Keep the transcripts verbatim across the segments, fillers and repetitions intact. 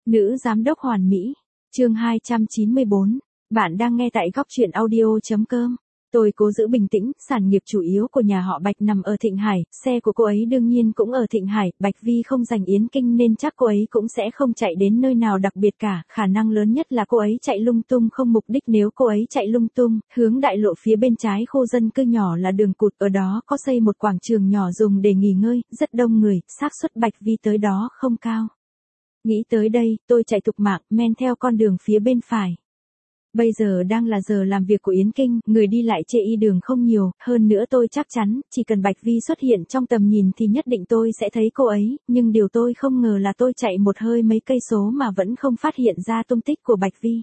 Nữ giám đốc hoàn mỹ. Chương hai trăm chín mươi bốn. Bạn đang nghe tại góc truyện audio chấm com. Tôi cố giữ bình tĩnh, sản nghiệp chủ yếu của nhà họ Bạch nằm ở Thịnh Hải, xe của cô ấy đương nhiên cũng ở Thịnh Hải, Bạch Vi không giành Yến Kinh nên chắc cô ấy cũng sẽ không chạy đến nơi nào đặc biệt cả, khả năng lớn nhất là cô ấy chạy lung tung không mục đích. Nếu cô ấy chạy lung tung, hướng đại lộ phía bên trái khu dân cư nhỏ là đường cụt, ở đó có xây một quảng trường nhỏ dùng để nghỉ ngơi, rất đông người, xác suất Bạch Vi tới đó không cao. Nghĩ tới đây, tôi chạy thục mạng, men theo con đường phía bên phải. Bây giờ đang là giờ làm việc của Yến Kinh, người đi lại chê y đường không nhiều, hơn nữa tôi chắc chắn, chỉ cần Bạch Vi xuất hiện trong tầm nhìn thì nhất định tôi sẽ thấy cô ấy, nhưng điều tôi không ngờ là tôi chạy một hơi mấy cây số mà vẫn không phát hiện ra tung tích của Bạch Vi.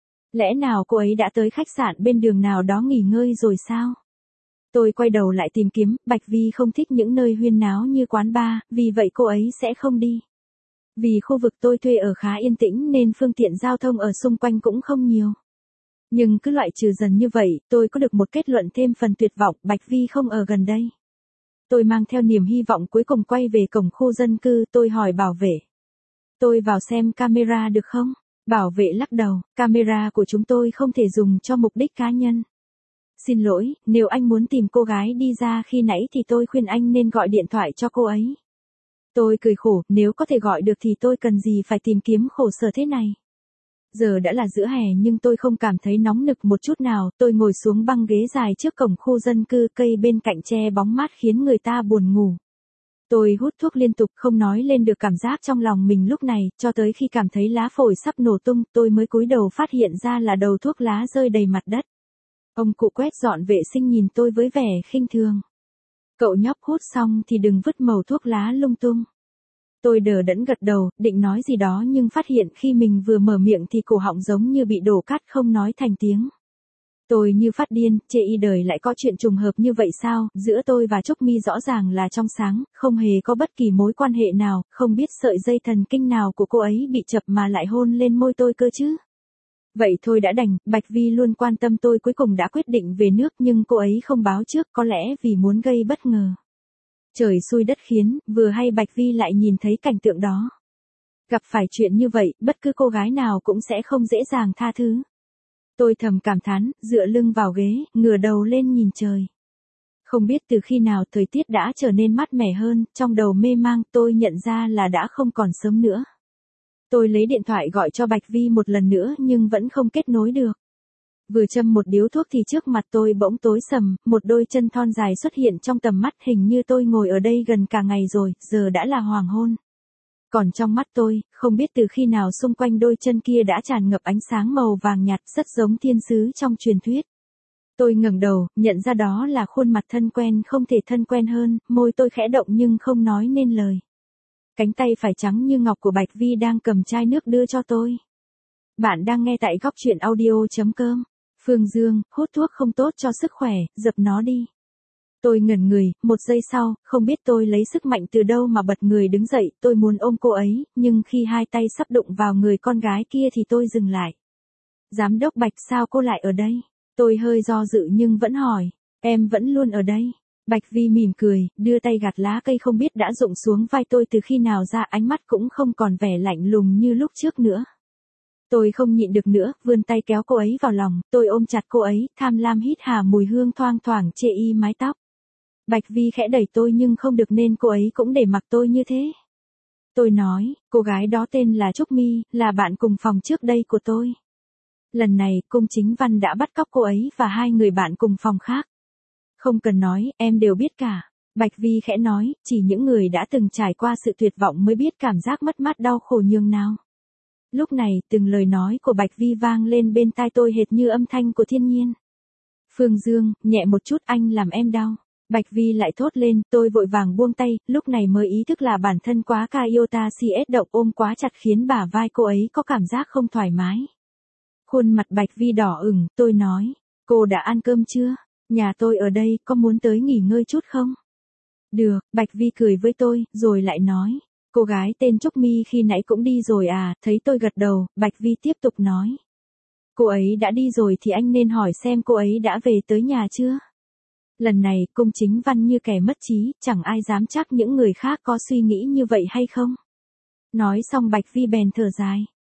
Lẽ nào cô ấy đã tới khách sạn bên đường nào đó nghỉ ngơi rồi sao? Tôi quay đầu lại tìm kiếm, Bạch Vi không thích những nơi huyên náo như quán bar, vì vậy cô ấy sẽ không đi. Vì khu vực tôi thuê ở khá yên tĩnh nên phương tiện giao thông ở xung quanh cũng không nhiều. Nhưng cứ loại trừ dần như vậy, tôi có được một kết luận thêm phần tuyệt vọng, Bạch Vi không ở gần đây. Tôi mang theo niềm hy vọng cuối cùng quay về cổng khu dân cư, tôi hỏi bảo vệ. Tôi vào xem camera được không? Bảo vệ lắc đầu, camera của chúng tôi không thể dùng cho mục đích cá nhân. Xin lỗi, nếu anh muốn tìm cô gái đi ra khi nãy thì tôi khuyên anh nên gọi điện thoại cho cô ấy. Tôi cười khổ, nếu có thể gọi được thì tôi cần gì phải tìm kiếm khổ sở thế này. Giờ đã là giữa hè nhưng tôi không cảm thấy nóng nực một chút nào, tôi ngồi xuống băng ghế dài trước cổng khu dân cư, cây bên cạnh che bóng mát khiến người ta buồn ngủ. Tôi hút thuốc liên tục không nói lên được cảm giác trong lòng mình lúc này, cho tới khi cảm thấy lá phổi sắp nổ tung, tôi mới cúi đầu phát hiện ra là đầu thuốc lá rơi đầy mặt đất. Ông cụ quét dọn vệ sinh nhìn tôi với vẻ khinh thường. Cậu nhóc hút xong thì đừng vứt mẩu thuốc lá lung tung. Tôi đờ đẫn gật đầu, định nói gì đó nhưng phát hiện khi mình vừa mở miệng thì cổ họng giống như bị đổ cát không nói thành tiếng. Tôi như phát điên, chê y đời lại có chuyện trùng hợp như vậy sao, giữa tôi và Trúc Mi rõ ràng là trong sáng, không hề có bất kỳ mối quan hệ nào, không biết sợi dây thần kinh nào của cô ấy bị chập mà lại hôn lên môi tôi cơ chứ. Vậy thôi đã đành, Bạch Vi luôn quan tâm tôi cuối cùng đã quyết định về nước nhưng cô ấy không báo trước, có lẽ vì muốn gây bất ngờ. Trời xui đất khiến, vừa hay Bạch Vi lại nhìn thấy cảnh tượng đó. Gặp phải chuyện như vậy, bất cứ cô gái nào cũng sẽ không dễ dàng tha thứ. Tôi thầm cảm thán, dựa lưng vào ghế, ngửa đầu lên nhìn trời. Không biết từ khi nào thời tiết đã trở nên mát mẻ hơn, trong đầu mê mang tôi nhận ra là đã không còn sớm nữa. Tôi lấy điện thoại gọi cho Bạch Vi một lần nữa nhưng vẫn không kết nối được. Vừa châm một điếu thuốc thì trước mặt tôi bỗng tối sầm, một đôi chân thon dài xuất hiện trong tầm mắt, hình như tôi ngồi ở đây gần cả ngày rồi, giờ đã là hoàng hôn. Còn trong mắt tôi, không biết từ khi nào xung quanh đôi chân kia đã tràn ngập ánh sáng màu vàng nhạt rất giống thiên sứ trong truyền thuyết. Tôi ngẩng đầu, nhận ra đó là khuôn mặt thân quen không thể thân quen hơn, môi tôi khẽ động nhưng không nói nên lời. Cánh tay phải trắng như ngọc của Bạch Vi đang cầm chai nước đưa cho tôi. Bạn đang nghe tại góc truyện audio chấm com. Phương Dương, hút thuốc không tốt cho sức khỏe, dập nó đi. Tôi ngẩn người, một giây sau, không biết tôi lấy sức mạnh từ đâu mà bật người đứng dậy, tôi muốn ôm cô ấy, nhưng khi hai tay sắp đụng vào người con gái kia thì tôi dừng lại. Giám đốc Bạch, sao cô lại ở đây? Tôi hơi do dự nhưng vẫn hỏi, em vẫn luôn ở đây. Bạch Vi mỉm cười, đưa tay gạt lá cây không biết đã rụng xuống vai tôi từ khi nào ra, ánh mắt cũng không còn vẻ lạnh lùng như lúc trước nữa. Tôi không nhịn được nữa, vươn tay kéo cô ấy vào lòng, tôi ôm chặt cô ấy, tham lam hít hà mùi hương thoang thoảng chê y mái tóc. Bạch Vi khẽ đẩy tôi nhưng không được nên cô ấy cũng để mặc tôi như thế. Tôi nói, cô gái đó tên là Trúc Mi, là bạn cùng phòng trước đây của tôi. Lần này, Cung Chính Văn đã bắt cóc cô ấy và hai người bạn cùng phòng khác. Không cần nói, em đều biết cả. Bạch Vi khẽ nói, chỉ những người đã từng trải qua sự tuyệt vọng mới biết cảm giác mất mát đau khổ nhường nào. Lúc này, từng lời nói của Bạch Vi vang lên bên tai tôi hệt như âm thanh của thiên nhiên. Phương Dương, nhẹ một chút anh làm em đau. Bạch Vi lại thốt lên, tôi vội vàng buông tay, lúc này mới ý thức là bản thân quá ca iota cs động ôm quá chặt khiến bả vai cô ấy có cảm giác không thoải mái. Khuôn mặt Bạch Vi đỏ ửng, tôi nói, cô đã ăn cơm chưa? Nhà tôi ở đây, có muốn tới nghỉ ngơi chút không? Được, Bạch Vi cười với tôi, rồi lại nói. Cô gái tên Trúc Mi khi nãy cũng đi rồi à, thấy tôi gật đầu, Bạch Vi tiếp tục nói. Cô ấy đã đi rồi thì anh nên hỏi xem cô ấy đã về tới nhà chưa? Lần này, Cung Chính Văn như kẻ mất trí, chẳng ai dám chắc những người khác có suy nghĩ như vậy hay không? Nói xong Bạch Vi bèn thở dài.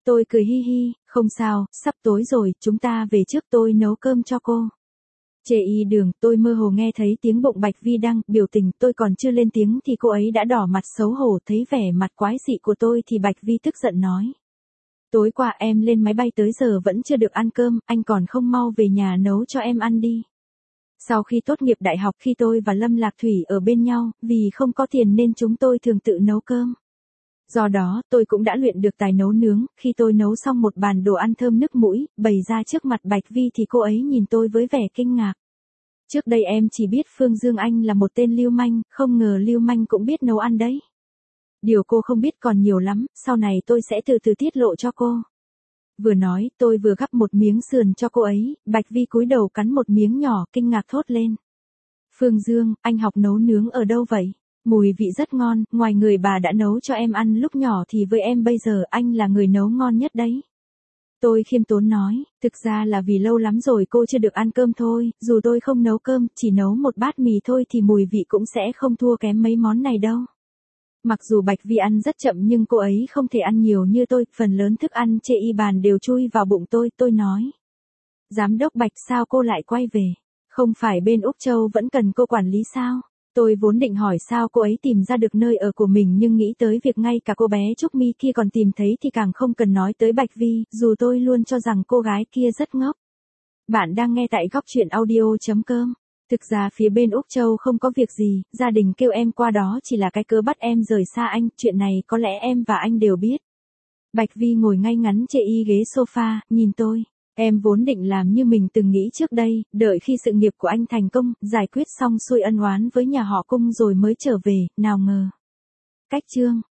Tôi cười hi hi, không sao, sắp tối rồi, chúng ta về trước tôi nấu cơm cho cô. Chê y đường, tôi mơ hồ nghe thấy tiếng bụng Bạch Vi đang biểu tình, tôi còn chưa lên tiếng thì cô ấy đã đỏ mặt xấu hổ, thấy vẻ mặt quái dị của tôi thì Bạch Vi tức giận nói. Tối qua em lên máy bay tới giờ vẫn chưa được ăn cơm, anh còn không mau về nhà nấu cho em ăn đi. Sau khi tốt nghiệp đại học khi tôi và Lâm Lạc Thủy ở bên nhau, vì không có tiền nên chúng tôi thường tự nấu cơm. Do đó, tôi cũng đã luyện được tài nấu nướng, khi tôi nấu xong một bàn đồ ăn thơm nức mũi, bày ra trước mặt Bạch Vi thì cô ấy nhìn tôi với vẻ kinh ngạc. Trước đây em chỉ biết Phương Dương Anh là một tên lưu manh, không ngờ lưu manh cũng biết nấu ăn đấy. Điều cô không biết còn nhiều lắm, sau này tôi sẽ từ từ tiết lộ cho cô. Vừa nói, tôi vừa gắp một miếng sườn cho cô ấy, Bạch Vi cúi đầu cắn một miếng nhỏ, kinh ngạc thốt lên. Phương Dương, anh học nấu nướng ở đâu vậy? Mùi vị rất ngon, ngoài người bà đã nấu cho em ăn lúc nhỏ thì với em bây giờ anh là người nấu ngon nhất đấy. Tôi khiêm tốn nói, thực ra là vì lâu lắm rồi cô chưa được ăn cơm thôi, dù tôi không nấu cơm, chỉ nấu một bát mì thôi thì mùi vị cũng sẽ không thua kém mấy món này đâu. Mặc dù Bạch Vi ăn rất chậm nhưng cô ấy không thể ăn nhiều như tôi, phần lớn thức ăn chê y bàn đều chui vào bụng tôi, tôi nói. Giám đốc Bạch sao cô lại quay về? Không phải bên Úc Châu vẫn cần cô quản lý sao? Tôi vốn định hỏi sao cô ấy tìm ra được nơi ở của mình nhưng nghĩ tới việc ngay cả cô bé Trúc Mi kia còn tìm thấy thì càng không cần nói tới Bạch Vi, dù tôi luôn cho rằng cô gái kia rất ngốc. Bạn đang nghe tại góc truyện audio chấm com. Thực ra phía bên Úc Châu không có việc gì, gia đình kêu em qua đó chỉ là cái cớ bắt em rời xa anh, chuyện này có lẽ em và anh đều biết. Bạch Vi ngồi ngay ngắn chê y ghế sofa, nhìn tôi. Em vốn định làm như mình từng nghĩ trước đây, đợi khi sự nghiệp của anh thành công, giải quyết xong xuôi ân oán với nhà họ Cung rồi mới trở về, nào ngờ. Cách chương